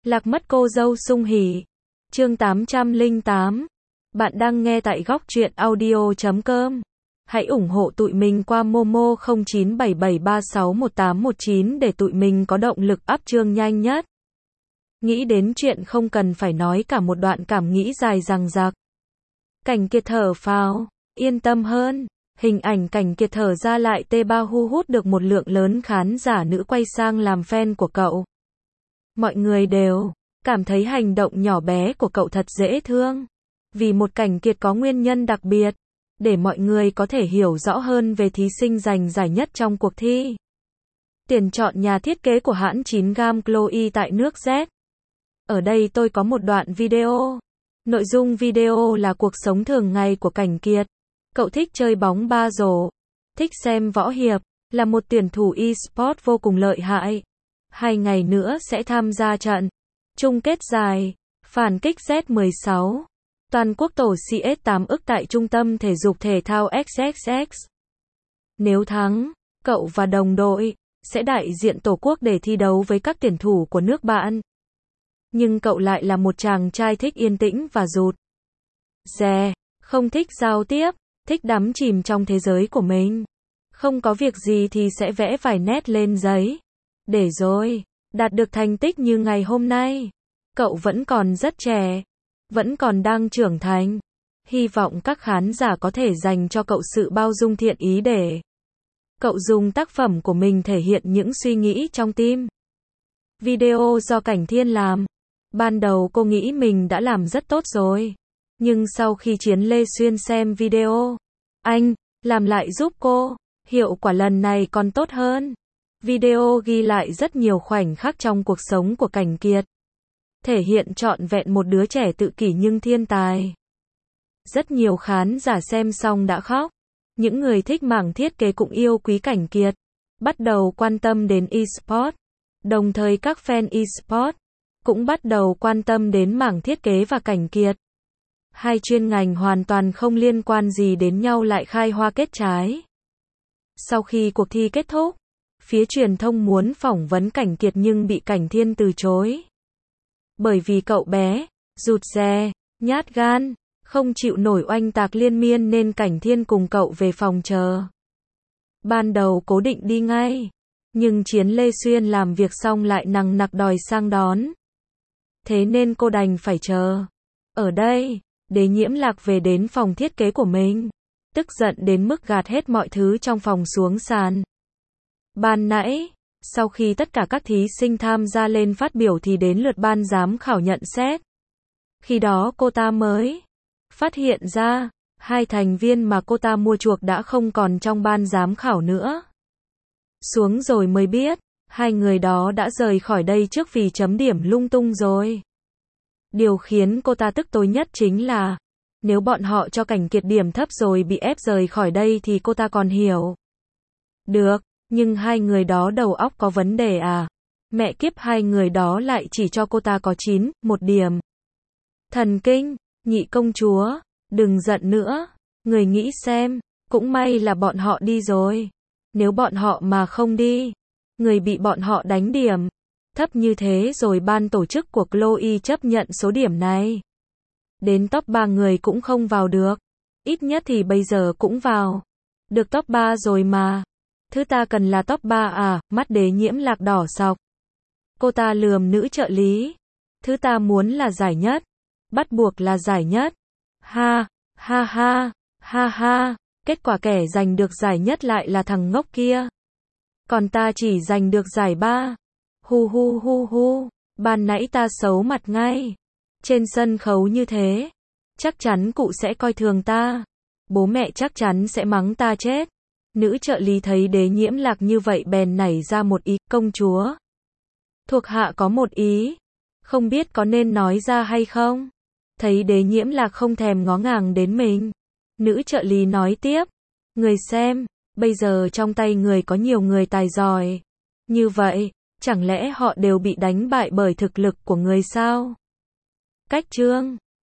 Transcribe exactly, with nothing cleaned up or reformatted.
Lạc mất cô dâu sung hỉ. Chương tám trăm lẻ tám. Bạn đang nghe tại góc truyện audio chấm com. Hãy ủng hộ tụi mình qua Momo không chín bảy bảy ba sáu một tám một chín để tụi mình có động lực up chương nhanh nhất. Nghĩ đến chuyện không cần phải nói cả một đoạn cảm nghĩ dài dằng dặc. Cảnh Kiệt thở phào, yên tâm hơn. Hình ảnh Cảnh Kiệt thở ra lại tê ba hu hút được một lượng lớn khán giả nữ quay sang làm fan của cậu. Mọi người đều cảm thấy hành động nhỏ bé của cậu thật dễ thương. Vì một Cảnh Kiệt có nguyên nhân đặc biệt, để mọi người có thể hiểu rõ hơn về thí sinh giành giải nhất trong cuộc thi. Tiền chọn nhà thiết kế của hãng chín gam Chloe tại nước Z. Ở đây tôi có một đoạn video. Nội dung video là cuộc sống thường ngày của Cảnh Kiệt. Cậu thích chơi bóng ba rổ, thích xem võ hiệp, là một tuyển thủ e-sport vô cùng lợi hại. Hai ngày nữa sẽ tham gia trận chung kết giải phản kích Z mười sáu toàn quốc tổ xê ét tám ức tại Trung tâm Thể dục Thể thao ích ích ích. Nếu thắng, cậu và đồng đội sẽ đại diện Tổ quốc để thi đấu với các tuyển thủ của nước bạn. Nhưng cậu lại là một chàng trai thích yên tĩnh và rụt rè, không thích giao tiếp, thích đắm chìm trong thế giới của mình. Không có việc gì thì sẽ vẽ vài nét lên giấy. Để rồi, đạt được thành tích như ngày hôm nay. Cậu vẫn còn rất trẻ, vẫn còn đang trưởng thành. Hy vọng các khán giả có thể dành cho cậu sự bao dung thiện ý để cậu dùng tác phẩm của mình thể hiện những suy nghĩ trong tim. Video do Cảnh Thiên làm. Ban đầu cô nghĩ mình đã làm rất tốt rồi. Nhưng sau khi Chiến Lê Xuyên xem video, anh làm lại giúp cô, hiệu quả lần này còn tốt hơn. Video ghi lại rất nhiều khoảnh khắc trong cuộc sống của Cảnh Kiệt, thể hiện trọn vẹn một đứa trẻ tự kỷ nhưng thiên tài. Rất nhiều khán giả xem xong đã khóc. Những người thích mảng thiết kế cũng yêu quý Cảnh Kiệt, bắt đầu quan tâm đến e-sport. Đồng thời các fan e-sport cũng bắt đầu quan tâm đến mảng thiết kế và Cảnh Kiệt. Hai chuyên ngành hoàn toàn không liên quan gì đến nhau lại khai hoa kết trái. Sau khi cuộc thi kết thúc, phía truyền thông muốn phỏng vấn Cảnh Kiệt nhưng bị Cảnh Thiên từ chối. Bởi vì cậu bé, rụt rè, nhát gan, không chịu nổi oanh tạc liên miên nên Cảnh Thiên cùng cậu về phòng chờ. Ban đầu cố định đi ngay, nhưng Chiến Lê Xuyên làm việc xong lại nằng nặc đòi sang đón. Thế nên cô đành phải chờ. Ở đây, Đế Nhiễm Lạc về đến phòng thiết kế của mình, tức giận đến mức gạt hết mọi thứ trong phòng xuống sàn. Ban nãy, sau khi tất cả các thí sinh tham gia lên phát biểu thì đến lượt ban giám khảo nhận xét. Khi đó cô ta mới phát hiện ra, hai thành viên mà cô ta mua chuộc đã không còn trong ban giám khảo nữa. Xuống rồi mới biết, hai người đó đã rời khỏi đây trước vì chấm điểm lung tung rồi. Điều khiến cô ta tức tối nhất chính là, nếu bọn họ cho Cảnh Kiệt điểm thấp rồi bị ép rời khỏi đây thì cô ta còn hiểu được, nhưng hai người đó đầu óc có vấn đề à? Mẹ kiếp, hai người đó lại chỉ cho cô ta có chín, một điểm. Thần kinh, Nhị công chúa, đừng giận nữa. Người nghĩ xem, cũng may là bọn họ đi rồi. Nếu bọn họ mà không đi, người bị bọn họ đánh điểm thấp như thế rồi ban tổ chức của Chloe chấp nhận số điểm này. Đến top ba người cũng không vào được. Ít nhất thì bây giờ cũng vào được top ba rồi mà. Thứ ta cần là top ba à? Mắt Đế Nhiễm Lạc đỏ sọc. Cô ta lườm nữ trợ lý. Thứ ta muốn là giải nhất. Bắt buộc là giải nhất. Ha, ha ha, ha ha. Kết quả kẻ giành được giải nhất lại là thằng ngốc kia. Còn ta chỉ giành được giải ba. Hu hu hu hu. Ban nãy ta xấu mặt ngay. Trên sân khấu như thế, chắc chắn cụ sẽ coi thường ta. Bố mẹ chắc chắn sẽ mắng ta chết. Nữ trợ lý thấy Đế Nhiễm Lạc như vậy bèn nảy ra một ý. Công chúa, thuộc hạ có một ý, không biết có nên nói ra hay không? Thấy Đế Nhiễm Lạc không thèm ngó ngàng đến mình, nữ trợ lý nói tiếp. Người xem, bây giờ trong tay người có nhiều người tài giỏi như vậy, chẳng lẽ họ đều bị đánh bại bởi thực lực của người sao? Cách chương